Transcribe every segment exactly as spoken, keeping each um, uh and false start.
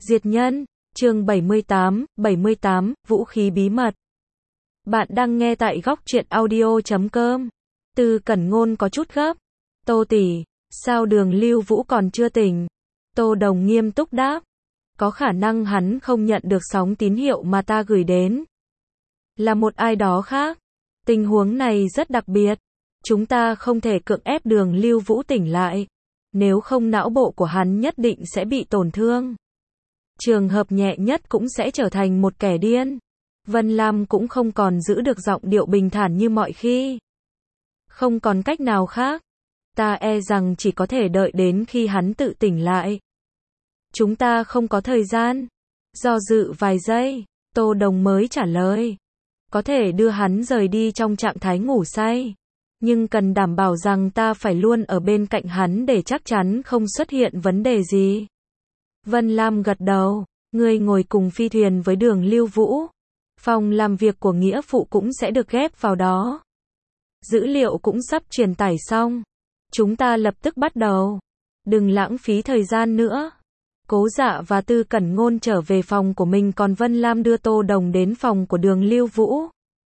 Diệt nhân, chương bảy mươi tám, bảy mươi tám, vũ khí bí mật. Bạn đang nghe tại góc truyện audio chấm com. Tư Cẩn Ngôn có chút gấp. Tô tỷ, sao Đường Lưu Vũ còn chưa tỉnh? Tô Đồng nghiêm túc đáp. Có khả năng hắn không nhận được sóng tín hiệu mà ta gửi đến. Là một ai đó khác. Tình huống này rất đặc biệt. Chúng ta không thể cưỡng ép Đường Lưu Vũ tỉnh lại. Nếu không não bộ của hắn nhất định sẽ bị tổn thương. Trường hợp nhẹ nhất cũng sẽ trở thành một kẻ điên. Vân Lam cũng không còn giữ được giọng điệu bình thản như mọi khi. Không còn cách nào khác. Ta e rằng chỉ có thể đợi đến khi hắn tự tỉnh lại. Chúng ta không có thời gian. Do dự vài giây, Tô Đồng mới trả lời. Có thể đưa hắn rời đi trong trạng thái ngủ say. Nhưng cần đảm bảo rằng ta phải luôn ở bên cạnh hắn để chắc chắn không xuất hiện vấn đề gì. Vân Lam gật đầu, ngươi ngồi cùng phi thuyền với Đường Lưu Vũ. Phòng làm việc của nghĩa phụ cũng sẽ được ghép vào đó. Dữ liệu cũng sắp truyền tải xong. Chúng ta lập tức bắt đầu. Đừng lãng phí thời gian nữa. Cố Dạ và Tư Cẩn Ngôn trở về phòng của mình, còn Vân Lam đưa Tô Đồng đến phòng của Đường Lưu Vũ.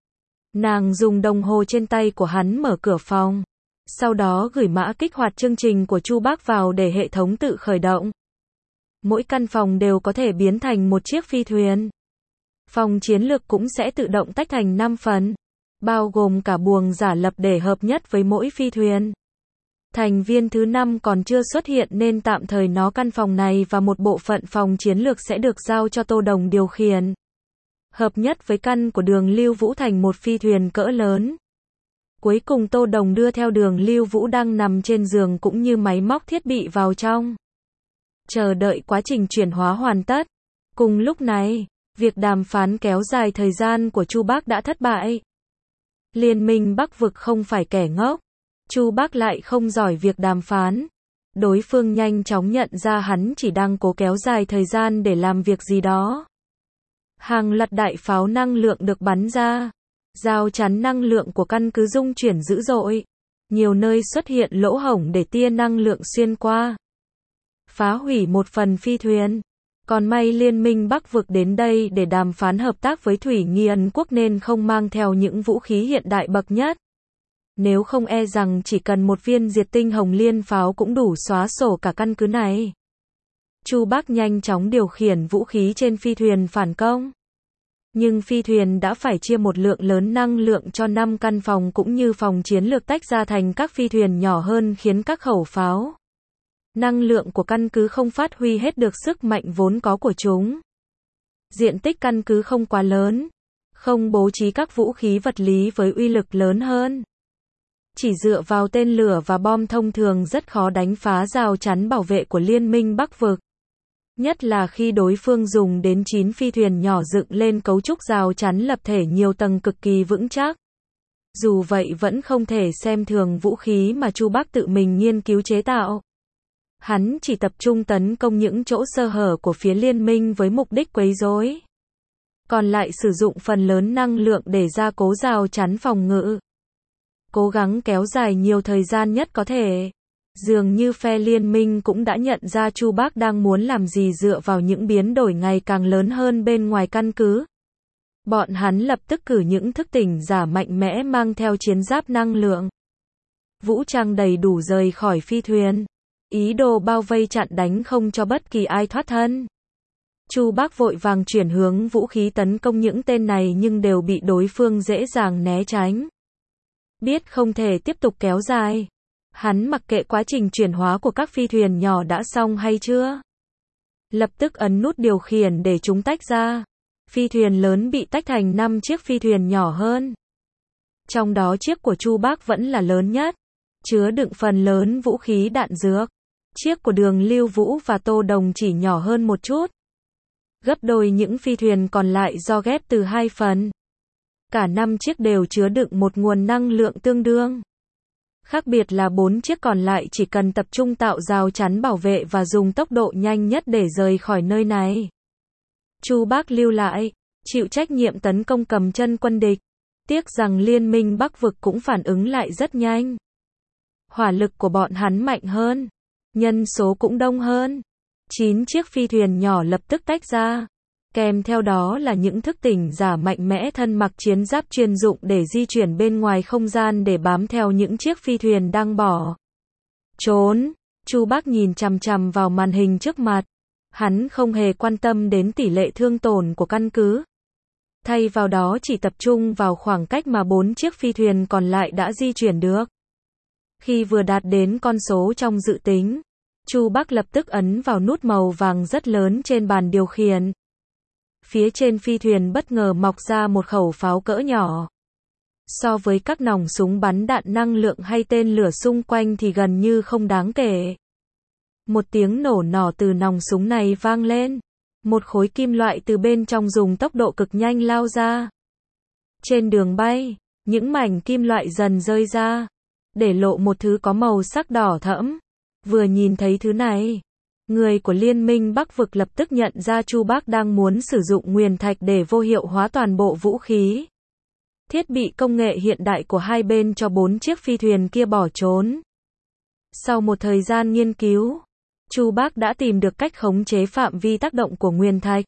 Nàng dùng đồng hồ trên tay của hắn mở cửa phòng. Sau đó gửi mã kích hoạt chương trình của Chu Bác vào để hệ thống tự khởi động. Mỗi căn phòng đều có thể biến thành một chiếc phi thuyền. Phòng chiến lược cũng sẽ tự động tách thành năm phần, bao gồm cả buồng giả lập để hợp nhất với mỗi phi thuyền. Thành viên thứ năm còn chưa xuất hiện nên tạm thời nó căn phòng này và một bộ phận phòng chiến lược sẽ được giao cho Tô Đồng điều khiển. Hợp nhất với căn của Đường Lưu Vũ thành một phi thuyền cỡ lớn. Cuối cùng Tô Đồng đưa theo Đường Lưu Vũ đang nằm trên giường cũng như máy móc thiết bị vào trong. Chờ đợi quá trình chuyển hóa hoàn tất. Cùng lúc này, việc đàm phán kéo dài thời gian của Chu Bác đã thất bại. Liên minh Bắc vực không phải kẻ ngốc. Chu Bác lại không giỏi việc đàm phán. Đối phương nhanh chóng nhận ra hắn chỉ đang cố kéo dài thời gian để làm việc gì đó. Hàng loạt đại pháo năng lượng được bắn ra. Rào chắn năng lượng của căn cứ rung chuyển dữ dội. Nhiều nơi xuất hiện lỗ hổng để tia năng lượng xuyên qua. Phá hủy một phần phi thuyền. Còn may Liên minh Bắc vực đến đây để đàm phán hợp tác với Thủy Nghi Ấn Quốc nên không mang theo những vũ khí hiện đại bậc nhất. Nếu không e rằng chỉ cần một viên diệt tinh hồng liên pháo cũng đủ xóa sổ cả căn cứ này. Chu Bác nhanh chóng điều khiển vũ khí trên phi thuyền phản công. Nhưng phi thuyền đã phải chia một lượng lớn năng lượng cho năm căn phòng cũng như phòng chiến lược tách ra thành các phi thuyền nhỏ hơn khiến các khẩu pháo. Năng lượng của căn cứ không phát huy hết được sức mạnh vốn có của chúng. Diện tích căn cứ không quá lớn. Không bố trí các vũ khí vật lý với uy lực lớn hơn. Chỉ dựa vào tên lửa và bom thông thường rất khó đánh phá rào chắn bảo vệ của Liên minh Bắc vực. Nhất là khi đối phương dùng đến chín phi thuyền nhỏ dựng lên cấu trúc rào chắn lập thể nhiều tầng cực kỳ vững chắc. Dù vậy vẫn không thể xem thường vũ khí mà Chu Bác tự mình nghiên cứu chế tạo. Hắn chỉ tập trung tấn công những chỗ sơ hở của phía liên minh với mục đích quấy rối. Còn lại sử dụng phần lớn năng lượng để gia cố rào chắn phòng ngự. Cố gắng kéo dài nhiều thời gian nhất có thể. Dường như phe liên minh cũng đã nhận ra Chu Bác đang muốn làm gì dựa vào những biến đổi ngày càng lớn hơn bên ngoài căn cứ. Bọn hắn lập tức cử những thức tỉnh giả mạnh mẽ mang theo chiến giáp năng lượng. Vũ trang đầy đủ rời khỏi phi thuyền. Ý đồ bao vây chặn đánh không cho bất kỳ ai thoát thân. Chu Bác vội vàng chuyển hướng vũ khí tấn công những tên này nhưng đều bị đối phương dễ dàng né tránh. Biết không thể tiếp tục kéo dài. Hắn mặc kệ quá trình chuyển hóa của các phi thuyền nhỏ đã xong hay chưa. Lập tức ấn nút điều khiển để chúng tách ra. Phi thuyền lớn bị tách thành năm chiếc phi thuyền nhỏ hơn. Trong đó chiếc của Chu Bác vẫn là lớn nhất. Chứa đựng phần lớn vũ khí đạn dược. Chiếc của Đường Lưu Vũ và Tô Đồng chỉ nhỏ hơn một chút. Gấp đôi những phi thuyền còn lại do ghép từ hai phần. Cả năm chiếc đều chứa đựng một nguồn năng lượng tương đương. Khác biệt là bốn chiếc còn lại chỉ cần tập trung tạo rào chắn bảo vệ và dùng tốc độ nhanh nhất để rời khỏi nơi này. Chu Bác lưu lại, chịu trách nhiệm tấn công cầm chân quân địch. Tiếc rằng Liên minh Bắc vực cũng phản ứng lại rất nhanh. Hỏa lực của bọn hắn mạnh hơn. Nhân số cũng đông hơn. Chín chiếc phi thuyền nhỏ lập tức tách ra. Kèm theo đó là những thức tỉnh giả mạnh mẽ thân mặc chiến giáp chuyên dụng để di chuyển bên ngoài không gian để bám theo những chiếc phi thuyền đang bỏ trốn. Chu Bác nhìn chằm chằm vào màn hình trước mặt. Hắn không hề quan tâm đến tỷ lệ thương tổn của căn cứ. Thay vào đó chỉ tập trung vào khoảng cách mà bốn chiếc phi thuyền còn lại đã di chuyển được. Khi vừa đạt đến con số trong dự tính, Chu Bác lập tức ấn vào nút màu vàng rất lớn trên bàn điều khiển. Phía trên phi thuyền bất ngờ mọc ra một khẩu pháo cỡ nhỏ. So với các nòng súng bắn đạn năng lượng hay tên lửa xung quanh thì gần như không đáng kể. Một tiếng nổ nỏ từ nòng súng này vang lên. Một khối kim loại từ bên trong dùng tốc độ cực nhanh lao ra. Trên đường bay, những mảnh kim loại dần rơi ra, để lộ một thứ có màu sắc đỏ thẫm. Vừa nhìn thấy thứ này, người của Liên minh Bắc Vực lập tức nhận ra Chu Bác đang muốn sử dụng nguyền thạch để vô hiệu hóa toàn bộ vũ khí. Thiết bị công nghệ hiện đại của hai bên cho bốn chiếc phi thuyền kia bỏ trốn. Sau một thời gian nghiên cứu, Chu Bác đã tìm được cách khống chế phạm vi tác động của nguyền thạch.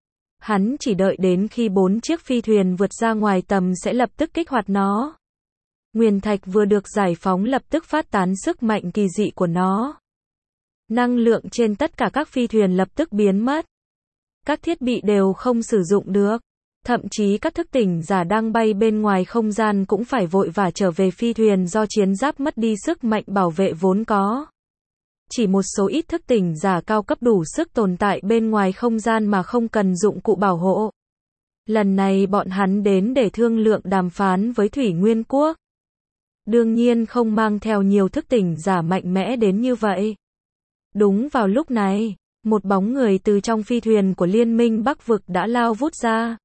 Hắn chỉ đợi đến khi bốn chiếc phi thuyền vượt ra ngoài tầm sẽ lập tức kích hoạt nó. Nguyền thạch vừa được giải phóng lập tức phát tán sức mạnh kỳ dị của nó. Năng lượng trên tất cả các phi thuyền lập tức biến mất. Các thiết bị đều không sử dụng được. Thậm chí các thức tỉnh giả đang bay bên ngoài không gian cũng phải vội vã trở về phi thuyền do chiến giáp mất đi sức mạnh bảo vệ vốn có. Chỉ một số ít thức tỉnh giả cao cấp đủ sức tồn tại bên ngoài không gian mà không cần dụng cụ bảo hộ. Lần này bọn hắn đến để thương lượng đàm phán với Thủy Nguyên Quốc. Đương nhiên không mang theo nhiều thức tỉnh giả mạnh mẽ đến như vậy. Đúng vào lúc này, một bóng người từ trong phi thuyền của Liên minh Bắc Vực đã lao vút ra.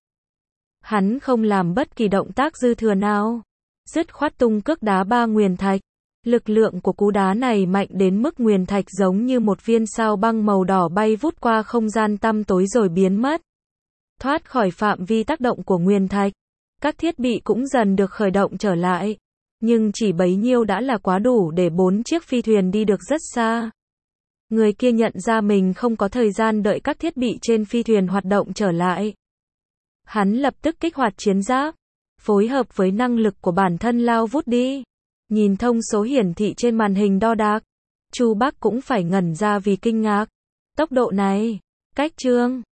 Hắn không làm bất kỳ động tác dư thừa nào. Dứt khoát tung cước đá ba nguyền thạch. Lực lượng của cú đá này mạnh đến mức nguyền thạch giống như một viên sao băng màu đỏ bay vút qua không gian tăm tối rồi biến mất. Thoát khỏi phạm vi tác động của nguyền thạch. Các thiết bị cũng dần được khởi động trở lại. Nhưng chỉ bấy nhiêu đã là quá đủ để bốn chiếc phi thuyền đi được rất xa. Người kia nhận ra mình không có thời gian đợi các thiết bị trên phi thuyền hoạt động trở lại. Hắn lập tức kích hoạt chiến giáp, phối hợp với năng lực của bản thân lao vút đi. Nhìn thông số hiển thị trên màn hình đo đạc, Chu Bác cũng phải ngẩn ra vì kinh ngạc. Tốc độ này, cách chương